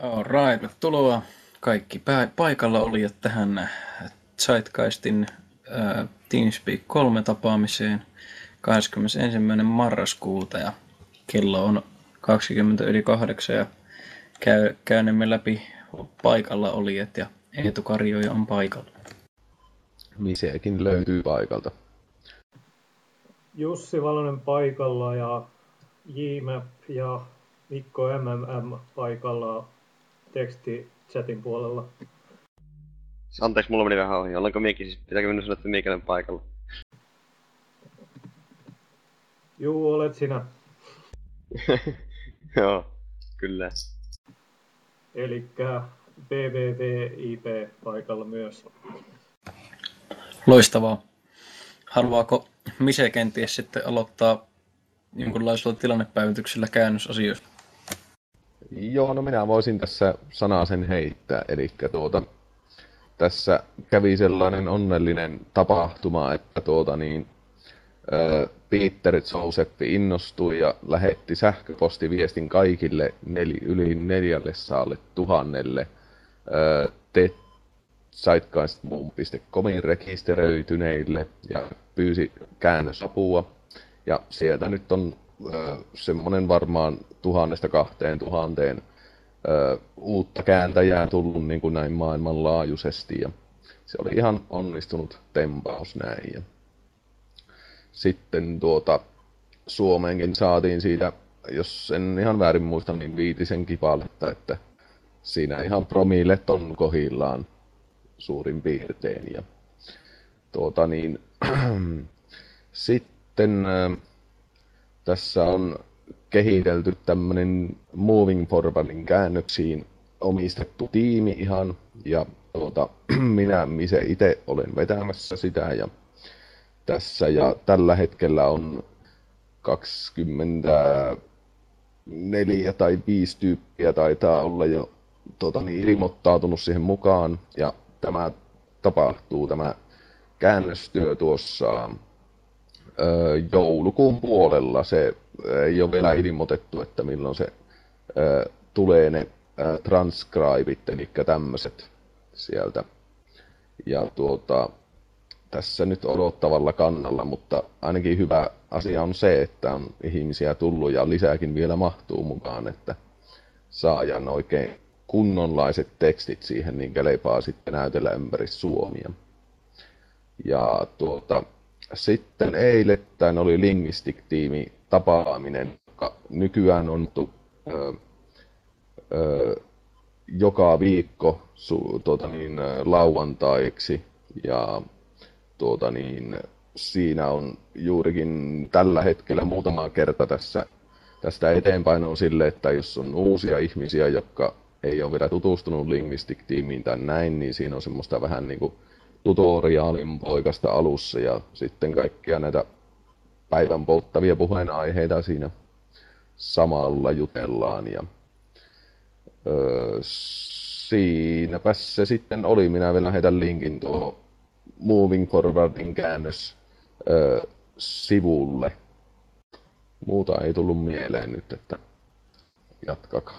Alright, tervetuloa kaikki paikalla olijat tähän Zeitgeistin Teamspeak 3 tapaamiseen 21. marraskuuta ja kello on 20 yli 8 ja käynemme läpi paikalla olijat ja Eetu Karjoja on paikalla. Misekin löytyy paikalta. Jussi Valonen paikalla ja JMAP ja Mikko MMM paikalla tekstichatin puolella. Anteeksi, mulla meni vähän ohi. Ollaanko miekin siis? Pitääkö minun sanoa, että meikäläinen paikalla? Juu, olet sinä. Joo, kyllä. Elikkä BBVIP paikalla myös. Loistavaa. Haluaako Mise kenties sitten aloittaa jonkunlaisella tilannepäivityksellä käännösasioista? Joo, no minä voisin tässä sanasen heittää. Eli tässä kävi sellainen tapahtuma, että Peter Josephi innostui ja lähetti sähköpostiviestin kaikille yli 400 000 Zeitgeist.comin rekisteröityneille ja pyysi käännösapua. Ja sieltä nyt on semmoinen varmaan 1000–2000 uutta kääntäjää tullut niin kuin näin maailmanlaajuisesti. Ja se oli ihan onnistunut tempaus näin. Ja sitten Suomeenkin saatiin siitä, jos en ihan väärin muista, niin 5 kipaletta, että siinä ihan promillet on kohillaan suurin piirtein. Ja sitten tässä on kehitelty tämmönen Moving Forwardin käännöksiin omistettu tiimi ihan, ja minä itse olen vetämässä sitä, ja tässä ja tällä hetkellä on 24 tai 5 tyyppiä taitaa olla jo ilmoittautunut siihen mukaan, ja tämä käännöstyö tuossa joulukuun puolella. Se ei ole vielä ilmoitettu, että milloin se tulee ne transcribit, eli tämmöiset sieltä. Ja tässä nyt odottavalla kannalla, mutta ainakin hyvä asia on se, että on ihmisiä tullut ja lisääkin vielä mahtuu mukaan, että saajan oikein kunnonlaiset tekstit siihen, niin kelepaa sitten näytellä ympäri Suomia. Ja sitten eilettäin oli Linguistic-tiimi tapaaminen, joka nykyään on joka viikko lauantaiksi, ja siinä on juurikin tällä hetkellä muutama kerta tästä eteenpäin on sille, että jos on uusia ihmisiä, jotka ei ole vielä tutustunut Linguistic-tiimiin tai näin, niin siinä on semmoista vähän niin kuin tutoriaalin poikasta alussa, ja sitten kaikkia näitä päivän polttavia puheenaiheita siinä samalla jutellaan. Ja siinäpä se sitten oli. Minä vielä heitän linkin tuohon Moving Forwardin käännös sivulle. Muuta ei tullut mieleen nyt, että jatkakaa.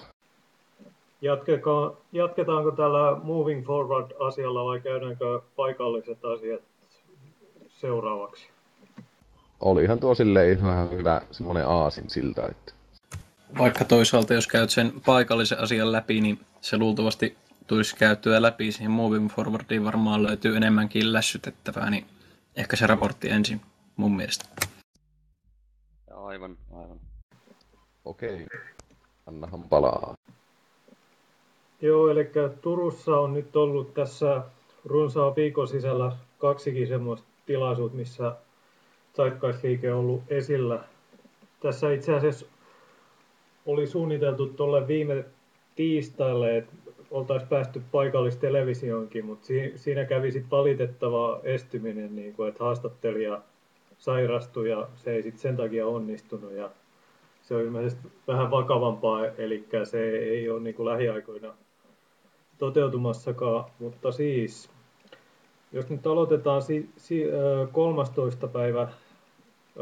Jatketaanko tällä Moving Forward-asialla vai käydäänkö paikalliset asiat seuraavaksi? Olihan tuo silleen ihan hyvä semmoinen aasinsilta, että vaikka toisaalta jos käyt sen paikallisen asian läpi, niin se luultavasti tulisi käyttöä läpi. Siihen Moving Forwardiin varmaan löytyy enemmänkin lässytettävää, niin ehkä se raportti ensin mun mielestä. Aivan. Okei, annahan palaa. Joo, eli Turussa on nyt ollut tässä runsaan viikon sisällä 2 semmoista tilaisuutta, missä Zeitgeist-liike on ollut esillä. Tässä itse asiassa oli suunniteltu tuolle viime tiistaille, että oltaisiin päästy paikallistelevisioonkin, mutta siinä kävi sitten valitettava estyminen, niin kuin, että haastattelija sairastui ja se ei sitten sen takia onnistunut. Ja se on ilmeisesti vähän vakavampaa, eli se ei ole niin kuin lähiaikoina toteutumassakaan, mutta siis jos nyt aloitetaan 13. päivä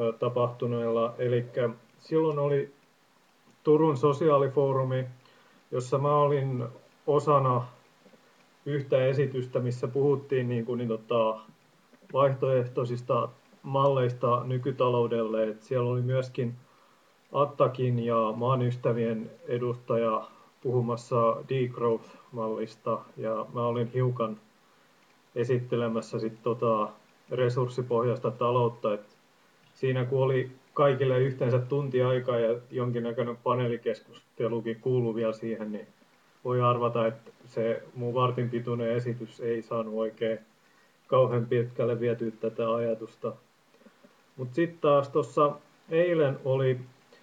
tapahtuneella, eli silloin oli Turun sosiaalifoorumi, jossa mä olin osana yhtä esitystä, missä puhuttiin vaihtoehtoisista malleista nykytaloudelle. Et siellä oli myöskin Attakin ja maan ystävien edustaja puhumassa degrowth-mallista, ja mä olin hiukan esittelemässä resurssipohjaista taloutta. Et siinä kun oli kaikille yhteensä tunti aikaa ja jonkinnäköinen paneelikeskustelukin kuului vielä siihen, niin voi arvata, että se mun vartin pituinen esitys ei saanut oikein kauhean pitkälle vietyä tätä ajatusta. Mutta sitten taas tuossa eilen oli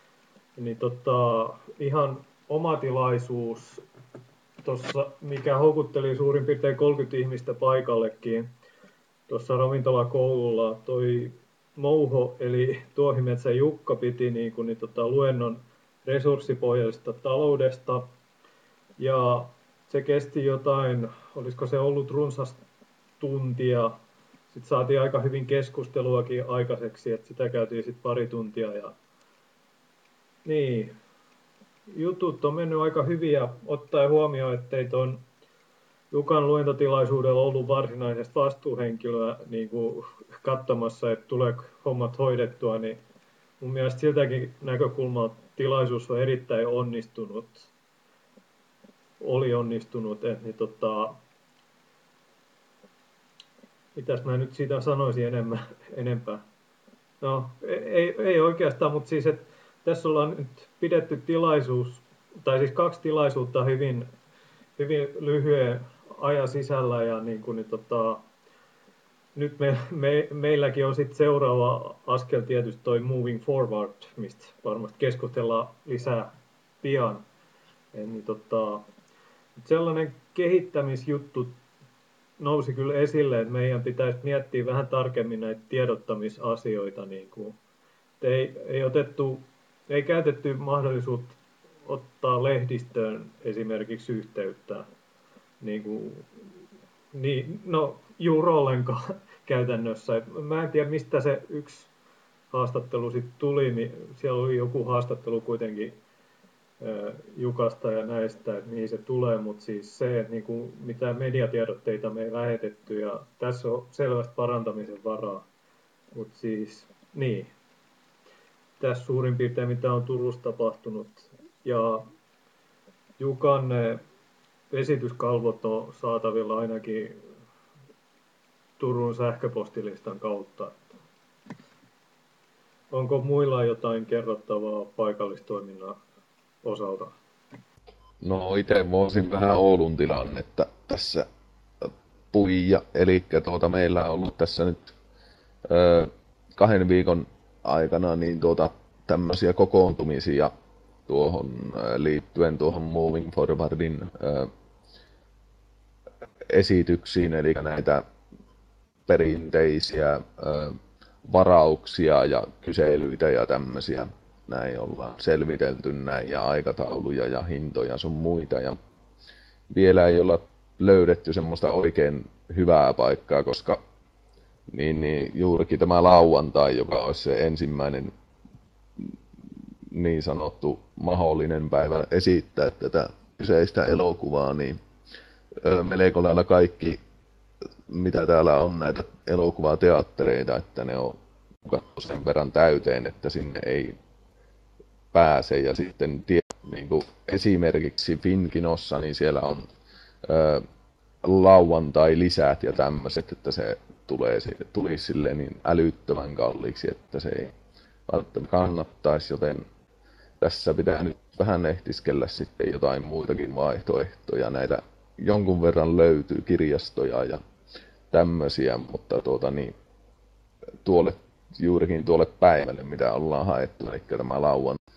ihan oma tilaisuus, mikä houkutteli suurin piirtein 30 ihmistä paikallekin. Tuossa ravintolakoululla toi Mouho, eli Tuohimetsän Jukka, piti luennon resurssipohjaisesta taloudesta. Ja se kesti jotain, olisiko se ollut runsas tuntia. Sitten saatiin aika hyvin keskusteluakin aikaiseksi, että sitä käytiin sitten pari tuntia. Ja niin, jutut on mennyt aika hyvin ja ottaen huomioon, ettei tuon Jukan luentotilaisuudella ollut varsinaisesta vastuuhenkilöä katsomassa, että tuleeko hommat hoidettua, niin mun mielestä siltäkin näkökulmaa tilaisuus on erittäin onnistunut. Oli onnistunut, mitäs mä nyt siitä sanoisin enempää. No, ei oikeastaan, mutta siis, että tässä ollaan nyt pidetty tilaisuus, tai siis 2 tilaisuutta hyvin lyhyen ajan sisällä, ja nyt meilläkin on sitten seuraava askel tietysti toi Moving Forward, mistä varmasti keskustellaan lisää pian. Sellainen kehittämisjuttu nousi kyllä esille, että meidän pitäisi miettiä vähän tarkemmin näitä tiedottamisasioita. Ei käytetty mahdollisuutta ottaa lehdistöön esimerkiksi yhteyttä. Juuri ollenkaan käytännössä. Mä en tiedä, mistä se yksi haastattelu sitten tuli. Siellä oli joku haastattelu kuitenkin Jukasta ja näistä, että mihin se tulee, mutta siis se, että mitään mediatiedotteita me ei lähetetty, ja tässä on selvästi parantamisen varaa. Mutta siis, niin, tässä suurin piirtein mitä on Turussa tapahtunut, ja Jukan esityskalvot on saatavilla ainakin Turun sähköpostilistan kautta. Onko muilla jotain kerrottavaa paikallistoiminnan osalta? No itse voisin vähän Oulun tilannetta tässä puija. Eli meillä on ollut tässä nyt 2 viikon aikana niin tämmöisiä kokoontumisia liittyen tuohon Moving Forwardin esityksiin, eli näitä perinteisiä varauksia ja kyselyitä ja tämmöisiä. Näin ollaan selvitelty näin, ja aikatauluja ja hintoja sun muita, ja vielä ei olla löydetty semmoista oikein hyvää paikkaa, koska niin juurikin tämä lauantai, joka olisi se ensimmäinen niin sanottu mahdollinen päivä esittää tätä kyseistä elokuvaa, niin melko lailla kaikki, mitä täällä on näitä elokuvateattereita, että ne on kattu sen verran täyteen, että sinne ei pääse. Ja sitten esimerkiksi Finkinossa, niin siellä on lauantai-lisät ja tämmöiset, että se tulisi silleen niin älyttömän kalliiksi, että se ei välttämättä kannattaisi, joten tässä pitää nyt vähän ehtiskellä sitten jotain muitakin vaihtoehtoja. Näitä jonkun verran löytyy kirjastoja ja tämmöisiä, mutta juurikin tuolle päivälle, mitä ollaan haettu, eli tämä lauantai,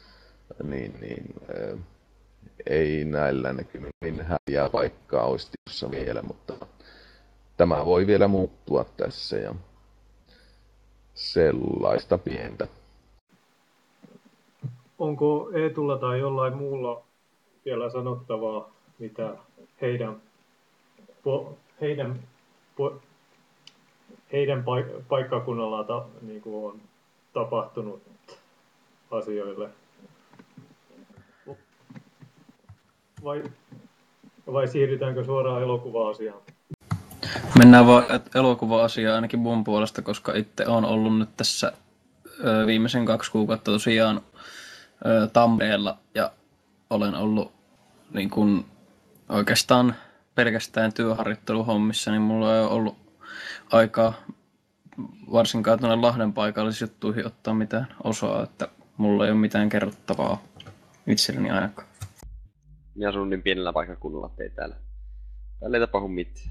ei näillä näkymin häviää paikkaa olisi tiedossa vielä, mutta tämä voi vielä muuttua tässä ja sellaista pientä. Onko Eetulla tai jollain muulla vielä sanottavaa, mitä heidän paikkakunnallaan on tapahtunut asioille? vai siirrytäänkö suoraan elokuva-asiaan? Mennään vaan elokuva-asiaan ainakin mun puolesta, koska itse olen ollut nyt tässä viimeisen 2 kuukautta tosiaan Tampereella ja olen ollut niin kun, oikeastaan pelkästään työharjoitteluhommissa, niin mulla ei ole ollut aikaa varsinkaan tuonne Lahden paikallisjuttuihin ottaa mitään osaa, että mulla ei ole mitään kerrottavaa itselleni ainakaan. Minä asun niin pienellä paikkakunnalla, ettei täällä ei tapahdu mitään.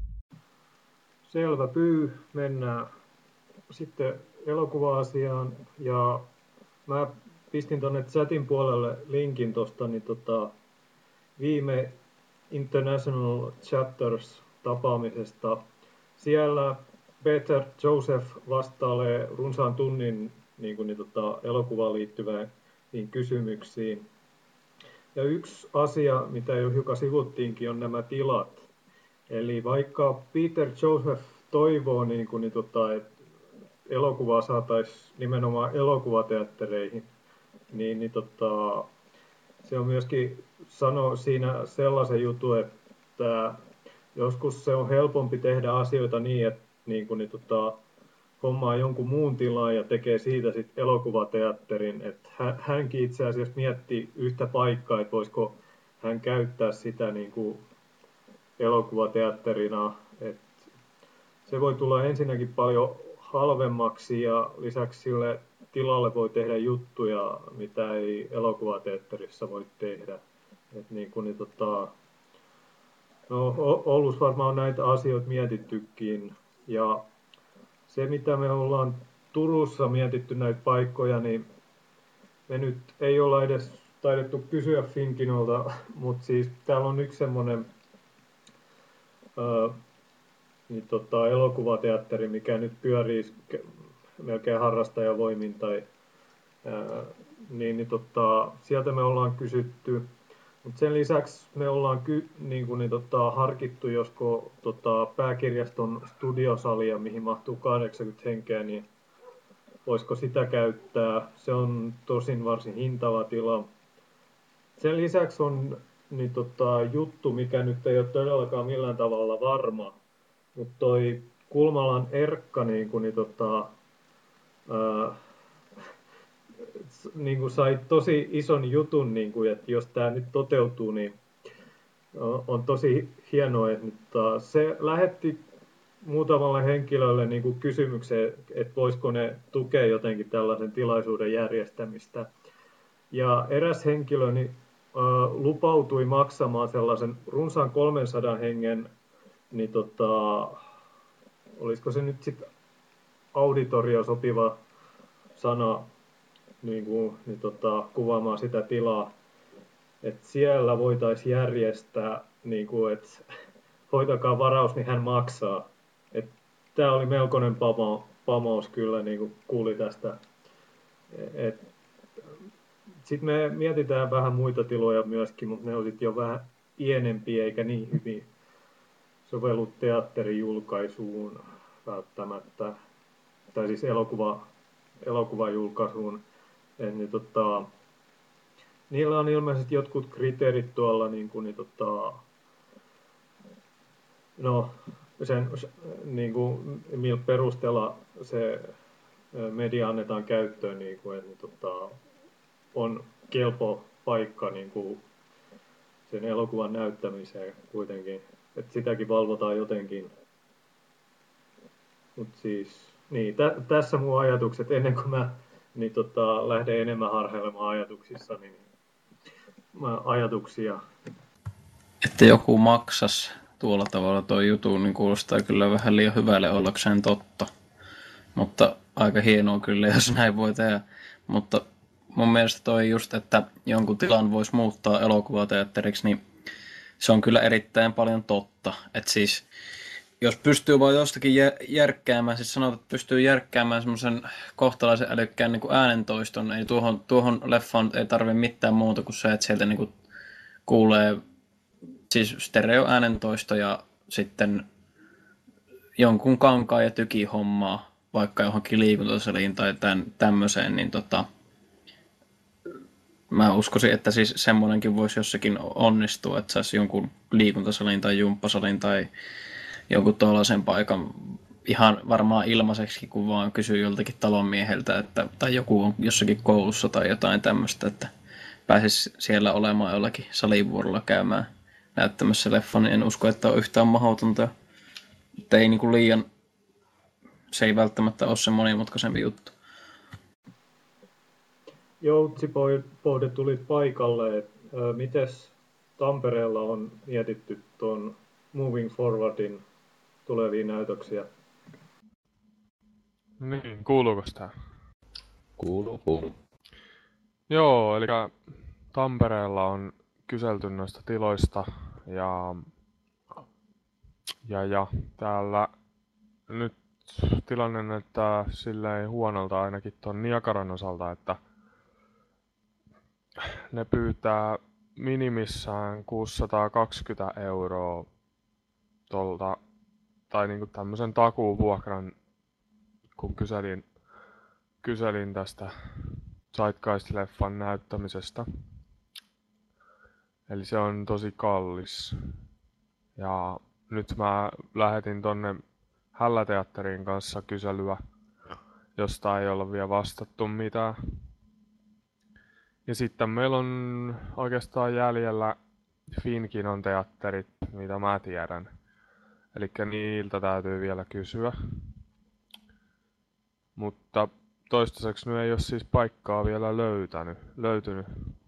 Selvä pyy. Mennään sitten elokuva-asiaan. Ja mä pistin tonne chatin puolelle linkin tosta, niin viime International Chapters tapaamisesta. Siellä Peter Joseph vastailee runsaan tunnin elokuvaan liittyviin kysymyksiin. Ja yksi asia, mitä jo hiukan sivuttiinkin, on nämä tilat. Eli vaikka Peter Joseph toivoo, että elokuvaa saataisiin nimenomaan elokuvateattereihin, niin se on myöskin sanoo siinä sellaisen jutun, että joskus se on helpompi tehdä asioita niin, että hommaa jonkun muun tilaan ja tekee siitä sitten elokuvateatterin. Että hänkin itse asiassa mietti yhtä paikkaa, että voisiko hän käyttää sitä elokuvateatterina. Että se voi tulla ensinnäkin paljon halvemmaksi ja lisäksi sille tilalle voi tehdä juttuja, mitä ei elokuvateatterissa voi tehdä. Oulussa varmaan on näitä asioita mietittykin. Ja se, mitä me ollaan Turussa mietitty näitä paikkoja, niin me nyt ei olla edes taidettu kysyä Finkinolta, mutta siis täällä on yksi semmoinen elokuvateatteri, mikä nyt pyörii melkein harrastajavoimin, sieltä me ollaan kysytty. Mutta sen lisäksi me ollaan harkittu, josko pääkirjaston studiosalia, mihin mahtuu 80 henkeä, niin voisiko sitä käyttää. Se on tosin varsin hintava tila. Sen lisäksi on juttu, mikä nyt ei ole todellakaan millään tavalla varma, mutta toi Kulmalan Erkka sai tosi ison jutun, että jos tämä nyt toteutuu, niin on tosi hienoa, että se lähetti muutamalle henkilölle kysymyksen, että voisiko ne tukea jotenkin tällaisen tilaisuuden järjestämistä. Ja eräs henkilö lupautui maksamaan sellaisen runsaan 300 hengen, olisiko se nyt sitten auditorio sopiva sana, kuvaamaan sitä tilaa, että siellä voitaisiin järjestää, että hoitakaa varaus, niin hän maksaa. Tämä oli melkoinen pamaus kyllä, niin kuin kuuli tästä. Sitten me mietitään vähän muita tiloja myöskin, mutta ne on sitten jo vähän pienempiä eikä niin hyvin sovellu teatterijulkaisuun välttämättä, tai siis elokuvajulkaisuun. Niillä on ilmeisesti jotkut kriteerit tuolla, millä perusteella se media annetaan käyttöön, on kelpo paikka sen elokuvan näyttämiseen kuitenkin, että sitäkin valvotaan jotenkin. Mut siis, niin, tässä mun ajatukset ennen kuin mä lähden enemmän harhailemaan ajatuksissa, niin ajatuksia. Että joku maksas tuolla tavalla tuo jutun, niin kuulostaa kyllä vähän liian hyvälle ollakseen totta. Mutta aika hienoa kyllä, jos näin voi tehdä. Mutta mun mielestä toi just, että jonkun tilan voisi muuttaa elokuvateatteriksi, niin se on kyllä erittäin paljon totta. Että siis, jos pystyy vaan jostakin järkkäämään, siis sanotaan, että pystyy järkkäämään semmoisen kohtalaisen älykkään niin kuin äänentoiston, ei tuohon leffaan ei tarvitse mitään muuta kuin se, että sieltä niin kuin kuulee siis stereoäänentoisto ja sitten jonkun kankaan ja tykihommaa, vaikka johonkin liikuntasaliin tai tämmöiseen, niin Mä uskoisin, että siis semmoinenkin voisi jossakin onnistua, että saisi jonkun liikuntasalin tai jumppasalin tai jonkun tuollaisen paikan ihan varmaan ilmaiseksi, kun vaan kysyy joltakin talonmieheltä, että, tai joku on jossakin koulussa tai jotain tämmöistä, että pääsisi siellä olemaan jollakin salivuorolla käymään näyttämässä leffan, niin en usko, että on yhtään mahdotonta. Että ei niinku liian, se ei välttämättä ole se monimutkaisempi juttu. Joutsipoude tuli paikalle. Mites Tampereella on mietitty tuon Moving Forwardin tulevia näytöksiä? Niin, kuuluuko tää? Kuuluu. Joo, eli Tampereella on kyselty noista tiloista ja täällä nyt tilanne näyttää silleen huonolta ainakin ton Niagaran osalta, että ne pyytää minimissään 620 € tolta, tai niinku tämmösen takuuvuokran, kun kyselin tästä Zeitgeist-leffan näyttämisestä. Eli se on tosi kallis. Ja nyt mä lähetin tonne Hälläteatterin kanssa kyselyä, josta ei olla vielä vastattu mitään. Ja sitten meillä on oikeastaan jäljellä Finkinon teatterit, mitä mä tiedän. Elikkä niiltä täytyy vielä kysyä. Mutta toistaiseksi nyt ei ole siis paikkaa vielä löytynyt.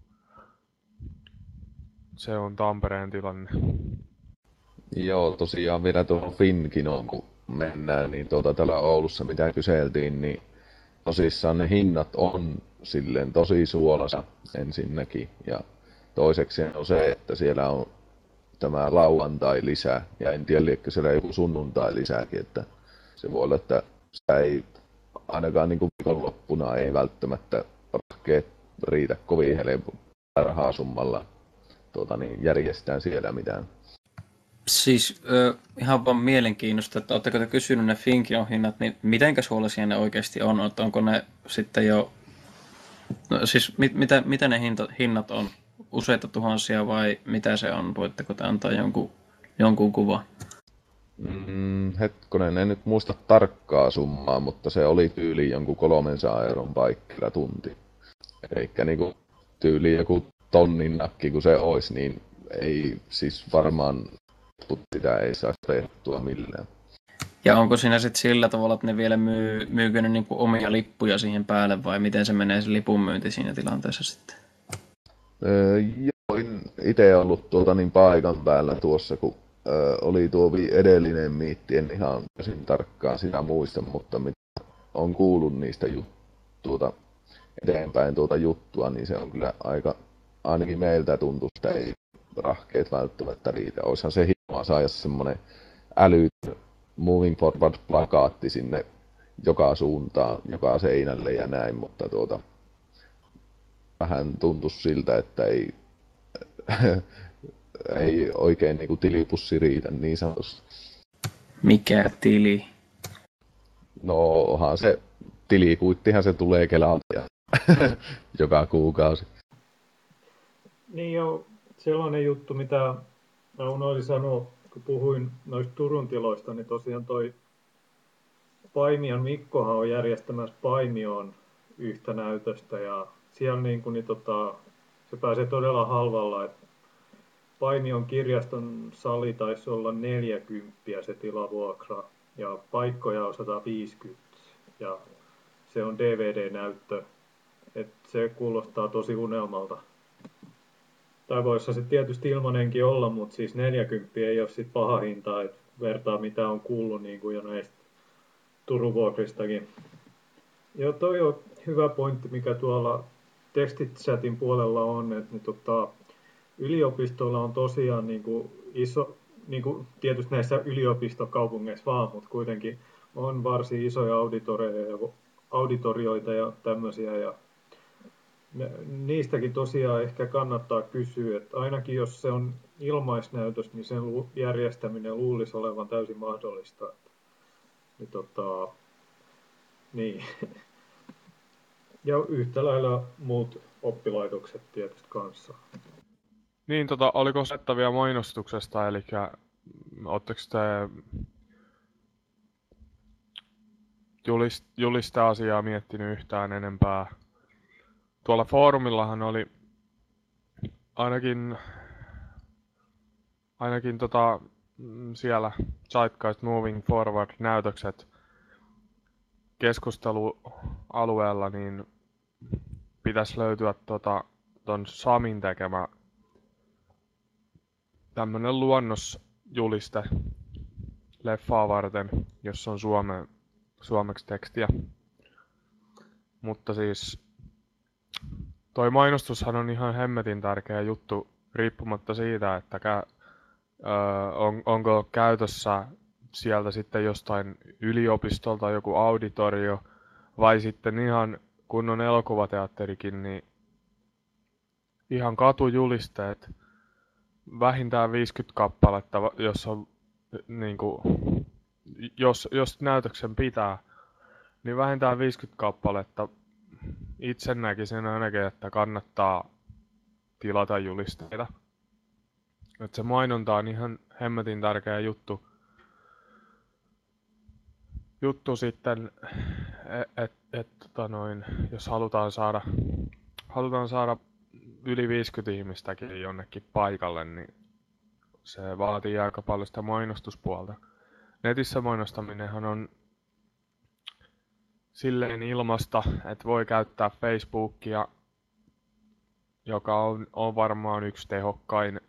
Se on Tampereen tilanne. Joo, tosiaan vielä tuohon Finkinoon, kun mennään, niin täällä Oulussa mitä kyseltiin, niin tosissaan ne hinnat on silleen tosi suolassa ensinnäkin. Ja toiseksi on se, että siellä on tämä lauantai lisää, ja en tiedä, liekö siellä joku sunnuntai lisääkin, että se voi olla, että sitä ei ainakaan niin kuin viikonloppuna ei välttämättä rahkeet riitä kovin rahasummalla järjestetään siellä mitään. Siis ihan vaan mielenkiinnosta, että oletteko te kysynyt ne Finkinon hinnat, niin mitenkä suolaisia ne oikeasti on? Että onko ne sitten jo, no siis mitä ne hinnat on? Useita tuhansia vai mitä se on? Voitteko te antaa jonkun kuva? Hetkonen, en nyt muista tarkkaa summaa, mutta se oli tyyli jonkun 300 € paikkilla tunti. Eikä niinku tyyli joku tonnin nakki, kun se olisi, niin ei siis varmaan sitä ei saa tehtyä millään. Ja onko siinä sitten sillä tavalla, että ne vielä myykö ne niinku omia lippuja siihen päälle vai miten se menee se lipun myynti siinä tilanteessa sitten? Joo, itse ollut paikan päällä tuossa, kun oli tuo edellinen miitti, en ihan täysin tarkkaan sitä muista, mutta mitä on kuullut niistä eteenpäin juttua, niin se on kyllä aika, ainakin meiltä tuntuu, että ei rahkeet välttämättä riitä. Olisihan se hienoa saada semmoinen älytön Moving Forward-plakaatti sinne joka suuntaan, joka seinälle ja näin, mutta vähän tuntuisi siltä, että ei oikein niinku tilipussi riitä niin sanotusti. Mikä tili? No onhan se tilikuittihan se tulee Kelalta ja joka kuukausi. Niin jo sellainen juttu, mitä mä unohdin sanoa, kun puhuin noista Turun tiloista, niin tosiaan toi Paimion Mikkohan on järjestämässä Paimioon yhtä näytöstä ja siellä se pääsee todella halvalla. Et Paimion kirjaston sali taisi olla 40 se tilavuokra ja paikkoja on 150 ja se on DVD-näyttö. Et se kuulostaa tosi unelmalta. Tai voisi se tietysti ilmanenkin olla, mutta siis 40 ei ole sit paha hinta, että vertaa mitä on kuullut niin kuin jo näistä Turun vuokristakin. Joo, toi on hyvä pointti, mikä tuolla tekstichatin puolella on, että yliopistoilla on tosiaan iso, tietysti näissä yliopistokaupungeissa vaan, mutta kuitenkin on varsin isoja auditorioita ja tämmöisiä. Ja niistäkin tosiaan ehkä kannattaa kysyä, että ainakin jos se on ilmaisnäytös, niin sen järjestäminen luulisi olevan täysin mahdollista. Niin. Ja yhtä lailla muut oppilaitokset tietysti kanssa. Niin, oliko settäviä mainostuksesta, eli ootteko te juliste-asiaa miettinyt yhtään enempää? Tuolla foorumillahan oli ainakin siellä Zeitgeist Moving Forward -näytökset keskustelualueella, niin pitäisi löytyä ton Samin tekemä tämmönen luonnosjuliste leffaa varten, jossa on suomeksi tekstiä. Mutta siis toi mainostushan on ihan hemmetin tärkeä juttu, riippumatta siitä, että onko käytössä sieltä sitten jostain yliopistolta joku auditorio, vai sitten ihan kunnon elokuvateatterikin, niin ihan katujulisteet, vähintään 50 kappaletta, jos on niinku, jos näytöksen pitää, niin vähintään 50 kappaletta. Itse näkisin ainakin, että kannattaa tilata julisteita. Että se mainonta on ihan hemmetin tärkeä juttu. Sitten, jos halutaan saada yli 50 ihmistäkin jonnekin paikalle, niin se vaatii aika paljon sitä mainostuspuolta. Netissä mainostaminenhan on silleen ilmasta, että voi käyttää Facebookia, joka on varmaan yksi tehokkain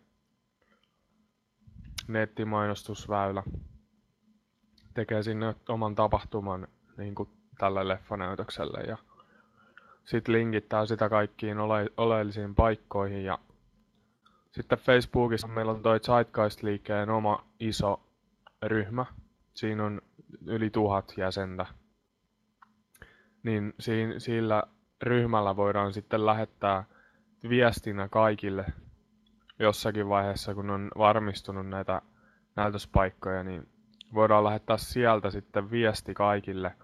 nettimainostusväylä. Tekee sinne oman tapahtuman niin kuin tälle leffanäytökselle ja sitten linkittää sitä kaikkiin oleellisiin paikkoihin. Ja sitten Facebookissa meillä on toi Zeitgeist-liikkeen oma iso ryhmä. Siinä on yli 1000 jäsentä. Niin sillä ryhmällä voidaan sitten lähettää viestinä kaikille jossakin vaiheessa, kun on varmistunut näitä näytöspaikkoja, niin voidaan lähettää sieltä sitten viesti kaikille,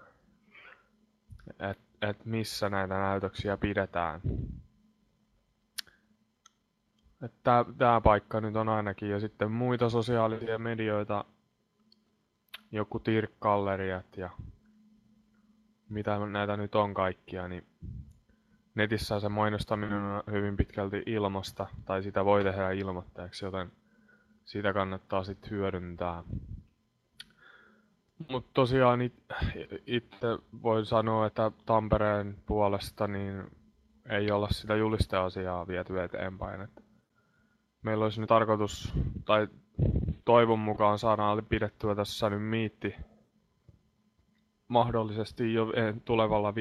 että missä näitä näytöksiä pidetään. Tämä paikka nyt on ainakin, ja sitten muita sosiaalisia medioita, joku Tirk-galleriat ja mitä näitä nyt on kaikkia, niin netissä se mainostaminen on hyvin pitkälti ilmasta, tai sitä voi tehdä ilmoitteeksi, joten sitä kannattaa sitten hyödyntää. Mutta tosiaan itse voin sanoa, että Tampereen puolesta niin ei olla sitä julisteasiaa viety eteenpäin. Et meillä olisi nyt tarkoitus, tai toivon mukaan saadaan pidettyä tässä nyt miitti mahdollisesti jo tulevalla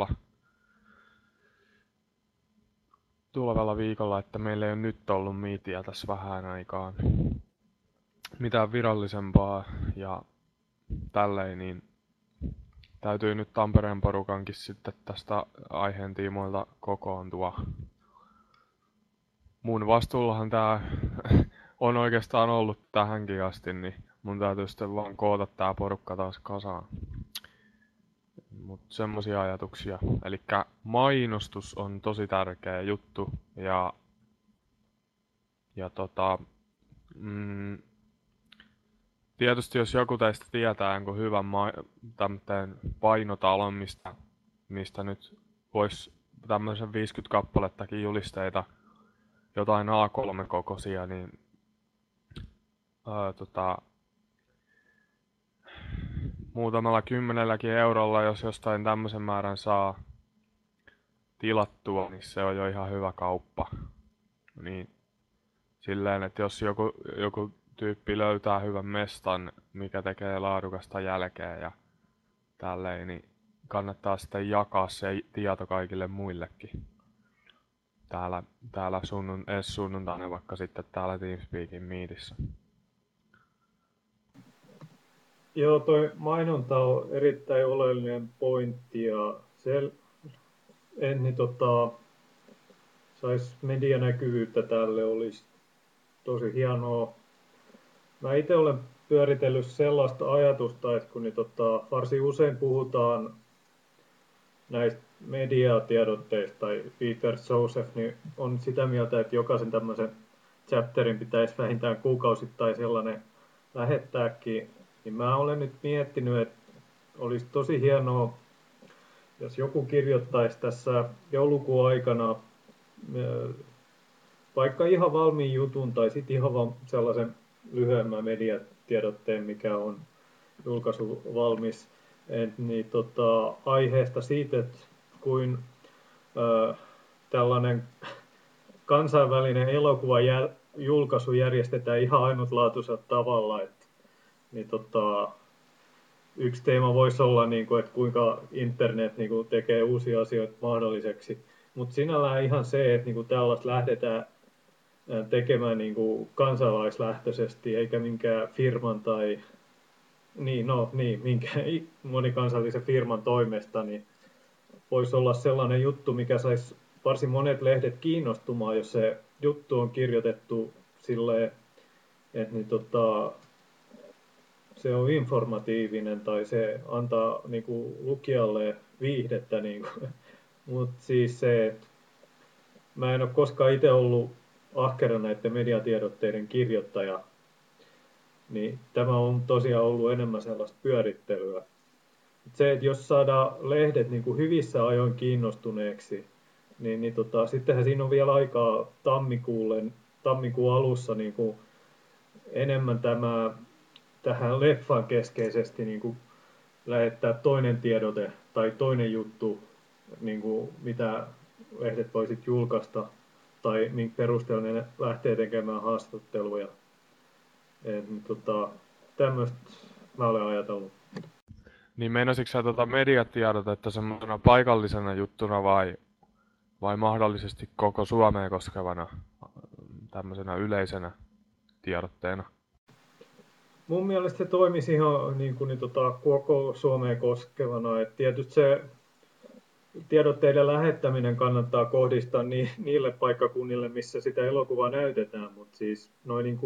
viikolla, että meillä ei ole nyt ollut miitiä tässä vähän aikaan. Mitään virallisempaa ja tälleen, niin täytyy nyt Tampereen porukankin sitten tästä aiheen tiimoilta kokoontua. Mun vastuullahan tää on oikeastaan ollut tähänkin asti, niin mun täytyy sitten vaan koota tää porukka taas kasaan. Mut semmosia ajatuksia. Elikkä mainostus on tosi tärkeä juttu ja tietysti jos joku teistä tietää jonkun hyvän painotalon, mistä nyt vois tämmöisen 50 kappalettakin julisteita, jotain A3-kokoisia, niin muutamalla 10 eurolla, jos jostain tämmöisen määrän saa tilattua, niin se on jo ihan hyvä kauppa. Niin silleen, että jos joku tyyppi löytää hyvän mestan, mikä tekee laadukasta jälkeä ja tälleen, niin kannattaa sitten jakaa se tieto kaikille muillekin. Täällä sunnuntaina vaikka sitten täällä Teamspeakin meetissä. Joo, toi mainonta on erittäin oleellinen pointti ja saisi medianäkyvyyttä tälle, olisi tosi hienoa. Mä itse olen pyöritellyt sellaista ajatusta, että kun varsin usein puhutaan näistä mediatiedotteista tai Peter Joseph niin on sitä mieltä, että jokaisen tämmöisen chapterin pitäisi vähintään kuukausittain sellainen lähettääkin. Niin mä olen nyt miettinyt, että olisi tosi hienoa, jos joku kirjoittaisi tässä joulukuun aikana vaikka ihan valmiin jutun tai sitten ihan vaan sellaisen lyhyemmän mediatiedotteen, mikä on julkaisu valmis, niin aiheesta siitä, että kuin tällainen kansainvälinen julkaisu järjestetään ihan ainutlaatuisella tavalla. Niin yksi teema voisi olla, että kuinka internet tekee uusia asioita mahdolliseksi. Mutta sinällään ihan se, että tällaista lähdetään tekemään kansalaislähtöisesti, eikä minkään firman tai minkään monikansallisen firman toimesta, niin voisi olla sellainen juttu, mikä saisi varsin monet lehdet kiinnostumaan, jos se juttu on kirjoitettu silleen, että se on informatiivinen tai se antaa lukijalle viihdettä. Mutta siis se, että mä en ole koskaan itse ollut ahkera näiden mediatiedotteiden kirjoittaja, niin tämä on tosiaan ollut enemmän sellaista pyörittelyä. Se, että jos saadaan lehdet hyvissä ajoin kiinnostuneeksi, niin sittenhän siinä on vielä aikaa tammikuun alussa enemmän tähän leffan keskeisesti lähettää toinen tiedote tai toinen juttu, mitä lehdet voisit julkaista tai minkä perusteella ne lähtee tekemään haastatteluja. Tämmöistä mä olen ajatellut. Niin meinasitko sä mediatiedotetta semmoisena paikallisena juttuna vai mahdollisesti koko Suomea koskevana tämmöisenä yleisenä tiedotteena? Mun mielestä se toimisi ihan koko Suomea koskevana. Et tietysti se tiedotteiden lähettäminen kannattaa kohdistaa niille paikkakunnille, missä sitä elokuvaa näytetään, mutta siis noin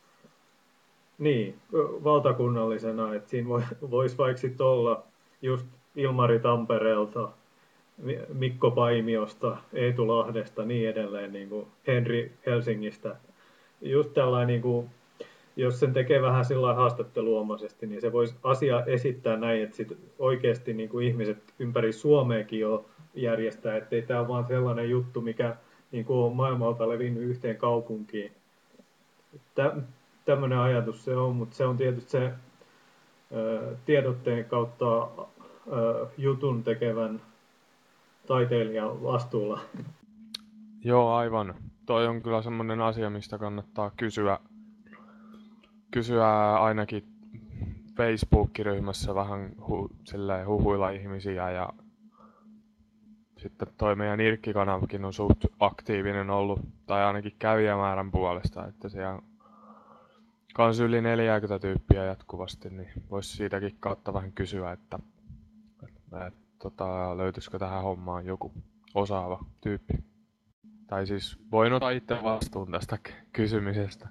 valtakunnallisena, että siinä voisi vaikka sitten olla just Ilmari Tampereelta, Mikko Paimiosta, Eetu Lahdesta, niin edelleen, Henri Helsingistä. Just tällainen, jos sen tekee vähän sillä haastatteluomaisesti, niin se voisi asia esittää näin, että sit oikeasti ihmiset ympäri Suomeakin jo järjestää, ettei tämä ole vaan sellainen juttu, mikä on maailmalta levinnyt yhteen kaupunkiin. Tämmöinen ajatus se on, mutta se on tietysti se tiedotteen kautta jutun tekevän taiteilijan vastuulla. Joo, aivan. Toi on kyllä semmoinen asia, mistä kannattaa kysyä ainakin Facebook-ryhmässä vähän huhuilla ihmisiä, ja sitten toi meidän Irkki-kanavakin on suht aktiivinen ollut, tai ainakin kävijämäärän puolesta, että siellä on kans yli 40 tyyppiä jatkuvasti, niin voisi siitäkin kautta vähän kysyä, että löytyisikö tähän hommaan joku osaava tyyppi. Tai siis voin ottaa itse vastuun tästä kysymisestä.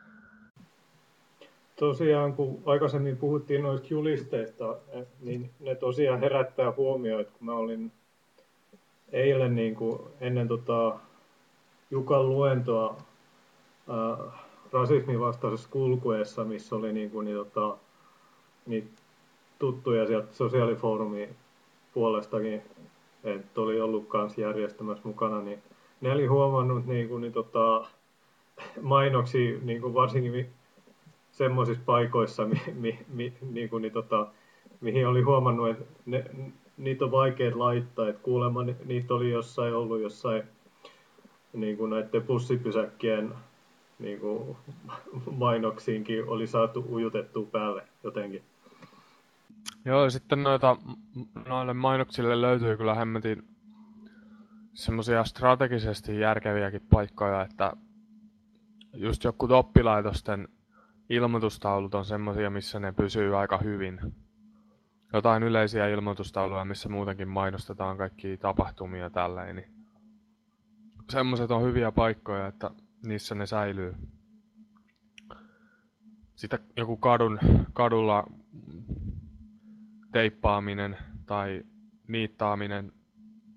Tosiaan, kun aikaisemmin puhuttiin noista julisteista, niin ne tosiaan herättää huomioon, että kun mä olin eilen ennen Jukan luentoa rasismin vastaisessa kulkueessa, missä oli niitä tuttuja sieltä sosiaalifoorumin puolestakin, että oli ollut kans järjestämässä mukana, niin ne oli huomannut mainoksia varsinkin semmoisissa paikoissa, mihin oli huomannut, että niitä on vaikea laittaa. Että kuulemma niitä oli ollut jossain näiden bussipysäkkien mainoksiinkin oli saatu ujutettua päälle jotenkin. Joo, ja sitten noille mainoksille löytyy kyllä hemmetin semmoisia strategisesti järkeviäkin paikkoja, että just joku oppilaitosten ilmoitustaulut on semmoisia, missä ne pysyy aika hyvin. Jotain yleisiä ilmoitustauluja, missä muutenkin mainostetaan kaikkia tapahtumia tälleen, niin semmoiset on hyviä paikkoja, että niissä ne säilyy. Sitten joku kadulla teippaaminen tai niittaaminen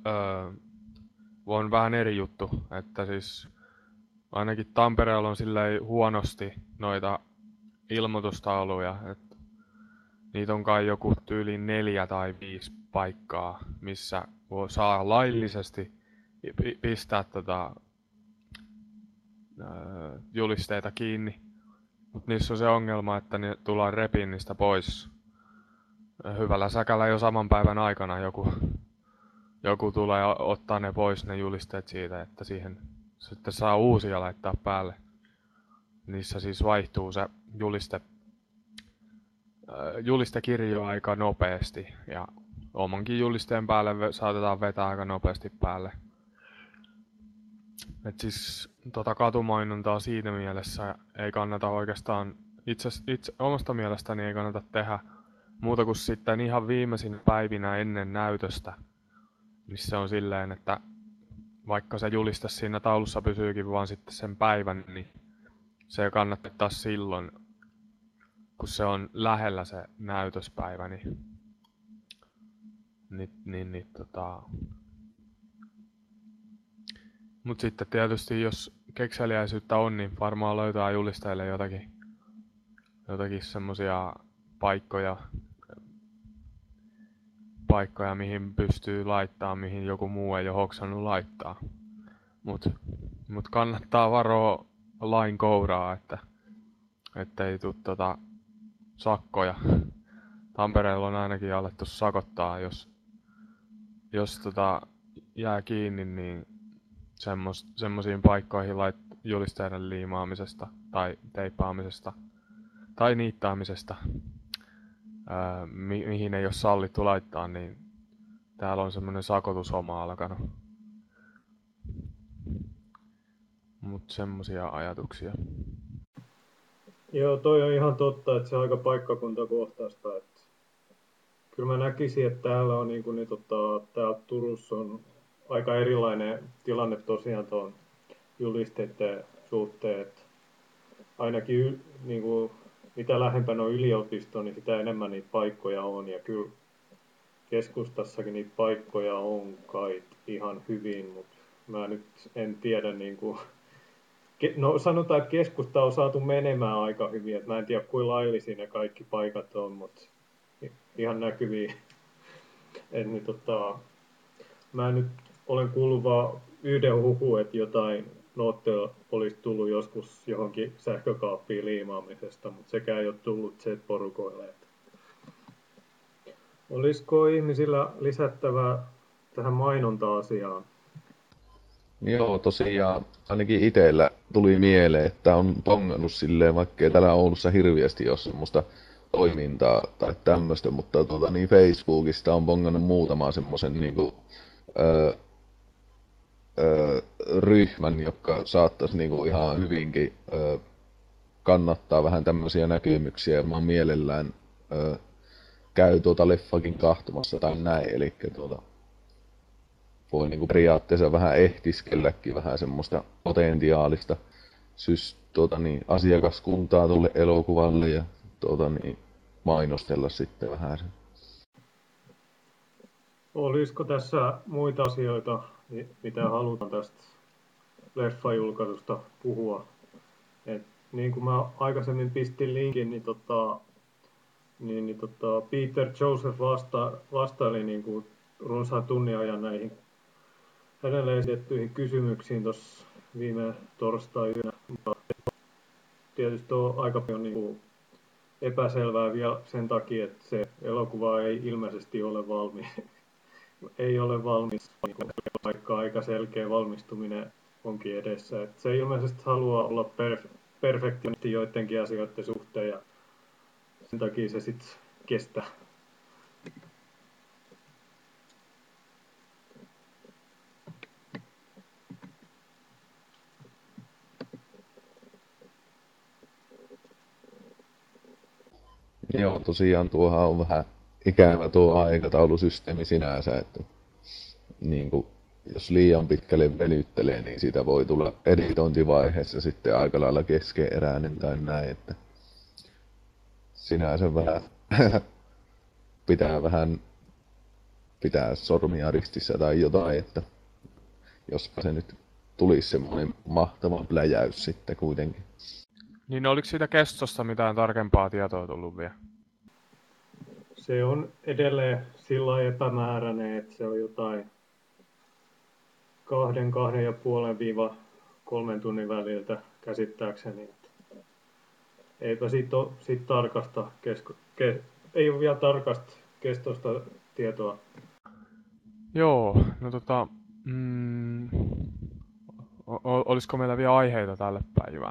on vähän eri juttu, että siis ainakin Tampereella on silleen huonosti noita ilmoitustauluja, että niitä on kai joku tyyli 4 tai 5 paikkaa, missä saa laillisesti pistää julisteita kiinni. Mutta niissä on se ongelma, että ne tullaan repiin niistä pois. Hyvällä säkällä jo saman päivän aikana joku tulee ottaa ne pois ne julisteet siitä, että siihen sitten saa uusia laittaa päälle. Niissä siis vaihtuu se julistekirjo aika nopeasti ja omankin julisteen päälle saatetaan vetää aika nopeasti päälle. Et siis katumainontaa siinä mielessä ei kannata oikeastaan, itse omasta mielestäni ei kannata tehdä muuta kuin sitten ihan viimeisin päivinä ennen näytöstä, missä on silleen, että vaikka se juliste siinä taulussa pysyykin vaan sitten sen päivän, niin se kannattaa silloin, kun se on lähellä se näytöspäivä, Mut sitten tietysti jos kekseliäisyyttä on, niin varmaan löytää julistajille jotakin semmosia paikkoja, mihin pystyy laittaa, mihin joku muu ei ole hoksannut laittaa. Mut kannattaa varoa lain kouraa, ettei tuu sakkoja. Tampereella on ainakin alettu sakottaa, jos jää kiinni, niin semmosiin paikkoihin julisteiden liimaamisesta tai teippaamisesta tai niittaamisesta, mihin ei ole sallittu laittaa, niin täällä on semmonen sakotushomma alkanut. Mut semmosia ajatuksia. Joo, toi on ihan totta, että se on aika paikkakuntakohtaista. Että kyllä mä näkisin, että täällä on täällä Turussa on aika erilainen tilanne tosiaan tuon julisteiden suhteen. Että ainakin mitä lähempänä on yliopisto, niin sitä enemmän niitä paikkoja on. Ja kyllä keskustassakin niitä paikkoja on kai ihan hyvin, mutta mä nyt en tiedä no sanotaan, että keskusta on saatu menemään aika hyvin, että mä en tiedä kuinka laillisia ne kaikki paikat on, mutta ihan näkyviä. Mä nyt olen kuullut vaan yhden huhun, että jotain nootteja olisi tullut joskus johonkin sähkökaappiin liimaamisesta, mutta sekään ei ole tullut Z-porukoille. Olisiko ihmisillä lisättävää tähän mainonta-asiaan? Joo, tosiaan ainakin itsellä tuli mieleen, että on pongannut silleen, vaikkei täällä Oulussa hirviästi ole semmoista toimintaa tai tämmöistä, mutta Facebookista on pongannut muutaman semmoisen ryhmän, joka saattaisi ihan hyvinkin kannattaa vähän tämmöisiä näkemyksiä. Mä mielellään käy leffakin kahtumassa tai näin, eli voi periaatteessa vähän ehtiskelläkin vähän semmoista potentiaalista asiakaskuntaa tulle elokuvalle ja mainostella sitten vähän sen. Olisiko tässä muita asioita, mitä halutaan tästä leffajulkaisusta puhua? Niin kuin mä aikaisemmin pistin linkin, niin Peter Joseph vastaili runsaan tunnin ajan näihin hänelle esitettyihin kysymyksiin tuossa viime torstai-yönä. Tietysti on aika paljon epäselvää vielä sen takia, että se elokuva ei ilmeisesti ole valmis, vaikka aika selkeä valmistuminen onkin edessä. Et se ilmeisesti haluaa olla perfektionisti joidenkin asioiden suhteen ja sen takia se sitten kestää. Joo, tosiaan tuohan on vähän ikävä tuo aikataulusysteemi sinänsä, että jos liian pitkälle venyttelee, niin siitä voi tulla editointivaiheessa sitten aika lailla keskeneräinen tai näin, että sinänsä vähän pitää vähän pitää sormia ristissä tai jotain, että jospa se nyt tulisi semmoinen mahtava pläjäys sitten kuitenkin. Niin oliko siitä kestosta mitään tarkempaa tietoa tullut vielä? Se on edelleen sillä lailla epämääräinen, että se on jotain 2,5–3 tunnin väliltä käsittääkseni. Eipä siitä ole tarkasta ei ole vielä tarkasta kestosta tietoa. Joo, no olisiko meillä vielä aiheita tälle päivään?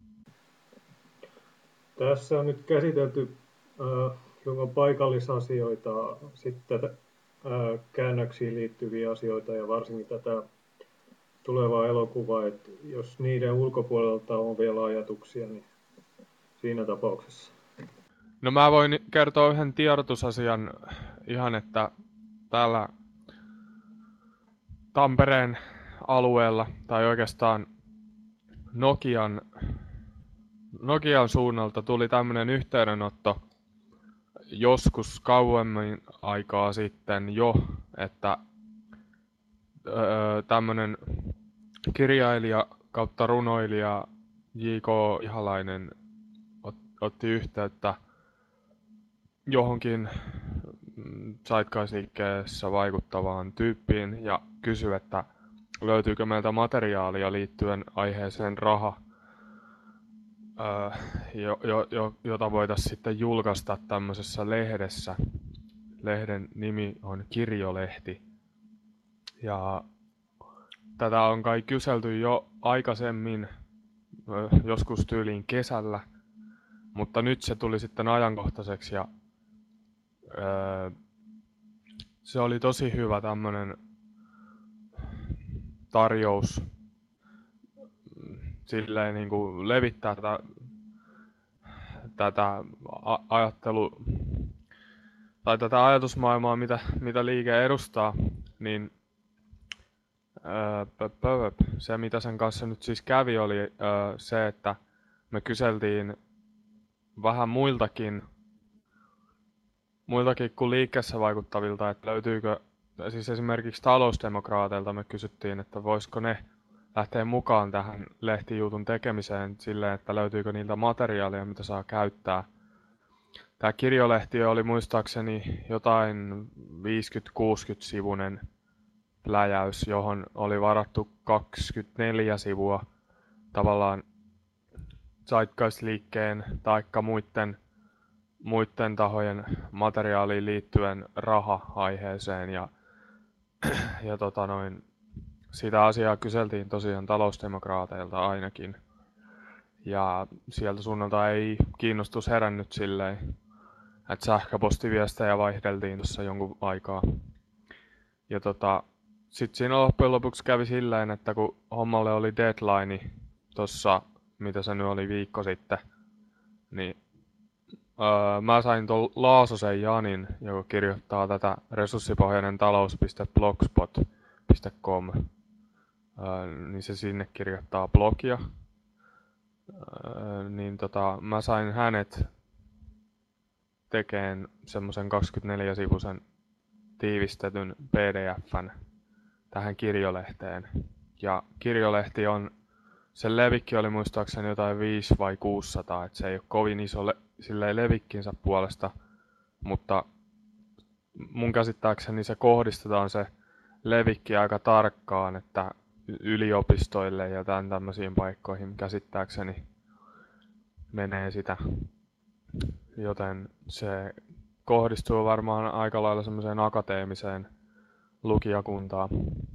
Tässä on nyt käsitelty hiukan paikallisasioita, sitten käännöksiin liittyviä asioita ja varsinkin tätä tulevaa elokuvaa, että jos niiden ulkopuolelta on vielä ajatuksia, niin siinä tapauksessa. No mä voin kertoa yhden tiedotusasian ihan, että täällä Tampereen alueella tai oikeastaan Nokian suunnalta tuli tämmöinen yhteydenotto joskus kauemmin aikaa sitten jo, että tämmöinen kirjailija kautta runoilija J.K. Ihalainen otti yhteyttä johonkin zeitgeist-liikkeessä vaikuttavaan tyyppiin ja kysyi, että löytyykö meiltä materiaalia liittyen aiheeseen raha, jota voitaisiin sitten julkaista tämmöisessä lehdessä. Lehden nimi on Kirjolehti. Ja tätä on kai kyselty jo aikaisemmin, joskus tyyliin kesällä, mutta nyt se tuli sitten ajankohtaiseksi ja se oli tosi hyvä tämmönen tarjous silleen niin kuin levittää tätä tai tätä ajatusmaailmaa, mitä liike edustaa, niin se mitä sen kanssa nyt siis kävi oli se, että me kyseltiin vähän muiltakin kuin liikkeessä vaikuttavilta, että löytyykö, siis esimerkiksi talousdemokraateilta me kysyttiin, että voisiko ne lähteä mukaan tähän lehtijutun tekemiseen silleen, että löytyykö niiltä materiaalia, mitä saa käyttää. Tämä kirjolehti oli muistaakseni jotain 50–60-sivuinen pläjäys, johon oli varattu 24 sivua tavallaan zeitgeist-liikkeen taikka muiden tahojen materiaaliin liittyen raha-aiheeseen ja sitä asiaa kyseltiin tosiaan talousdemokraateilta ainakin. Ja sieltä suunnalta ei kiinnostus herännyt silleen, että sähköpostiviestejä vaihdeltiin tuossa jonkun aikaa. Ja sitten siinä loppujen lopuksi kävi silleen, että kun hommalle oli deadline tuossa, mitä se nyt oli viikko sitten, niin mä sain tuon Laasosen Janin, joka kirjoittaa tätä resurssipohjainen talous.blogspot.com, niin se sinne kirjoittaa blogia. Niin mä sain hänet tekemään semmoisen 24-sivuisen tiivistetyn PDF:n tähän kirjolehteen. Ja kirjolehti on, sen levikki oli muistaakseni jotain 500 vai 600, että se ei ole kovin iso silleen levikkinsä puolesta, mutta mun käsittääkseni se kohdistetaan se levikki aika tarkkaan, että yliopistoille ja tämmöisiin paikkoihin käsittääkseni menee sitä, joten se kohdistuu varmaan aika lailla semmoiseen akateemiseen lukijakuntaan.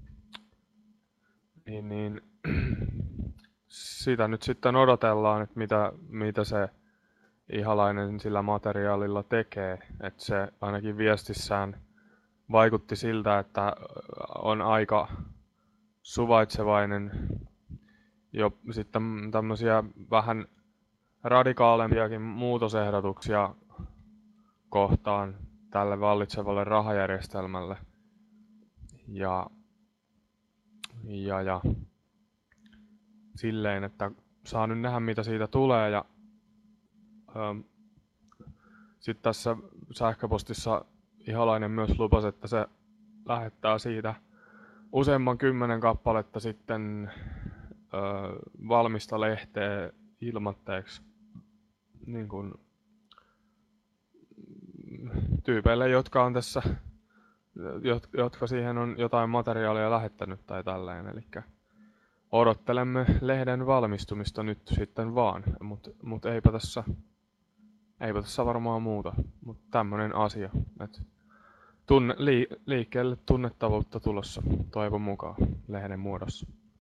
Niin sitä nyt sitten odotellaan, että mitä se Ihalainen sillä materiaalilla tekee, että se ainakin viestissään vaikutti siltä, että on aika suvaitsevainen jo sitten tämmöisiä vähän radikaalempiakin muutosehdotuksia kohtaan tälle vallitsevalle rahajärjestelmälle. Ja silleen, että saa nyt nähdä mitä siitä tulee ja sitten tässä sähköpostissa Ihalainen myös lupasi, että se lähettää siitä useamman 10 kappaletta sitten valmista lehteä ilmatteeksi niin kuin tyypeille, jotka on tässä, jotka siihen on jotain materiaalia lähettänyt tai tälleen. Eli odottelemme lehden valmistumista nyt sitten vaan, mut eipä tässä varmaan muuta. Mutta tämmönen asia, että liikkeelle tunnettavuutta tulossa toivon mukaan lehden muodossa.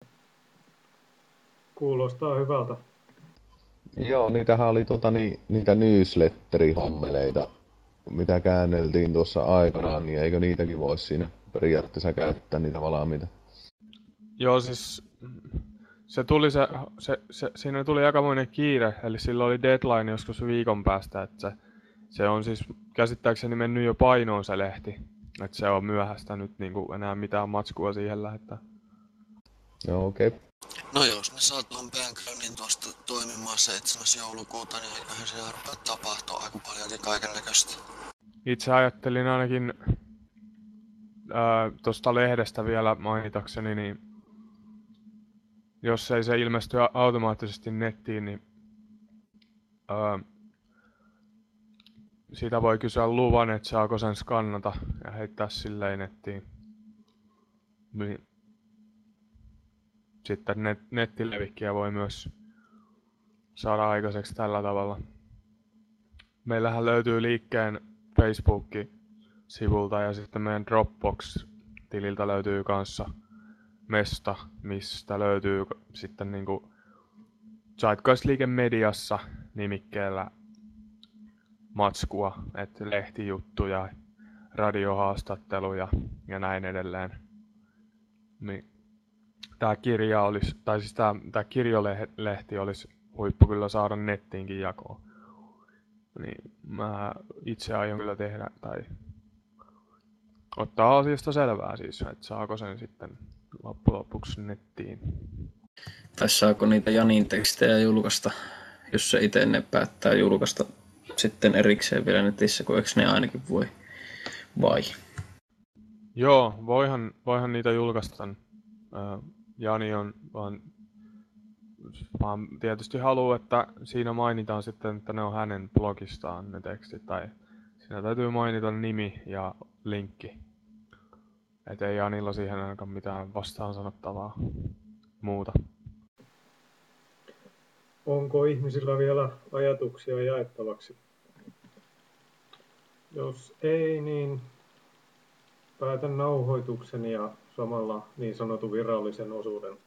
Kuulostaa hyvältä. Joo, niitähän oli niitä newsletteri-hommeleita, mitä käänneltiin tuossa aikanaan, niin eikö niitäkin voisi siinä periaatteessa käyttää niitä valmiita? Joo, siis siinä tuli aikamoinen kiire, eli silloin oli deadline joskus viikon päästä, että se on siis käsittääkseni mennyt jo painoon se lehti, että se on myöhäistä nyt niin kuin enää mitään matskua siihen lähettää. Joo, okei. Okay. No jos ne saa tuon backgroundin tuosta toimimaan 7. joulukuuta, niin eiköhän se rupea tapahtua aika paljon kaikennäköistä. Itse ajattelin ainakin tuosta lehdestä vielä mainitakseni, niin jos ei se ilmesty automaattisesti nettiin, niin siitä voi kysyä luvan, että saako sen skannata ja heittää silleen nettiin. Niin sitten nettilevikkiä voi myös saada aikaiseksi tällä tavalla. Meillähän löytyy liikkeen Facebook-sivulta ja sitten meidän Dropbox-tililtä löytyy kanssa mesta, mistä löytyy sitten niinku Zeitgeist-liike mediassa nimikkeellä matskua, että lehtijuttuja, radiohaastatteluja ja näin edelleen. Niin tää kirja olisi, tai siis tää kirjolehti olisi huippu kyllä saada nettiinkin jakoon. Niin mä itse aion kyllä tehdä, tai ottaa asiasta selvää siis, että saako sen sitten loppujen lopuksi nettiin. Tai saako niitä Janin tekstejä julkaista, jos se itse ne päättää julkaista sitten erikseen vielä netissä, kun eikö ne ainakin voi, vai? Joo, voihan niitä julkaista. Jani on vaan tietysti haluaa, että siinä mainitaan sitten, että ne on hänen blogistaan ne tekstit, tai siinä täytyy mainita nimi ja linkki. Et ei Janilla siihen ainakaan mitään vastaan sanottavaa muuta. Onko ihmisillä vielä ajatuksia jaettavaksi? Jos ei, niin päätän nauhoituksen ja samalla niin sanotun virallisen osuuden.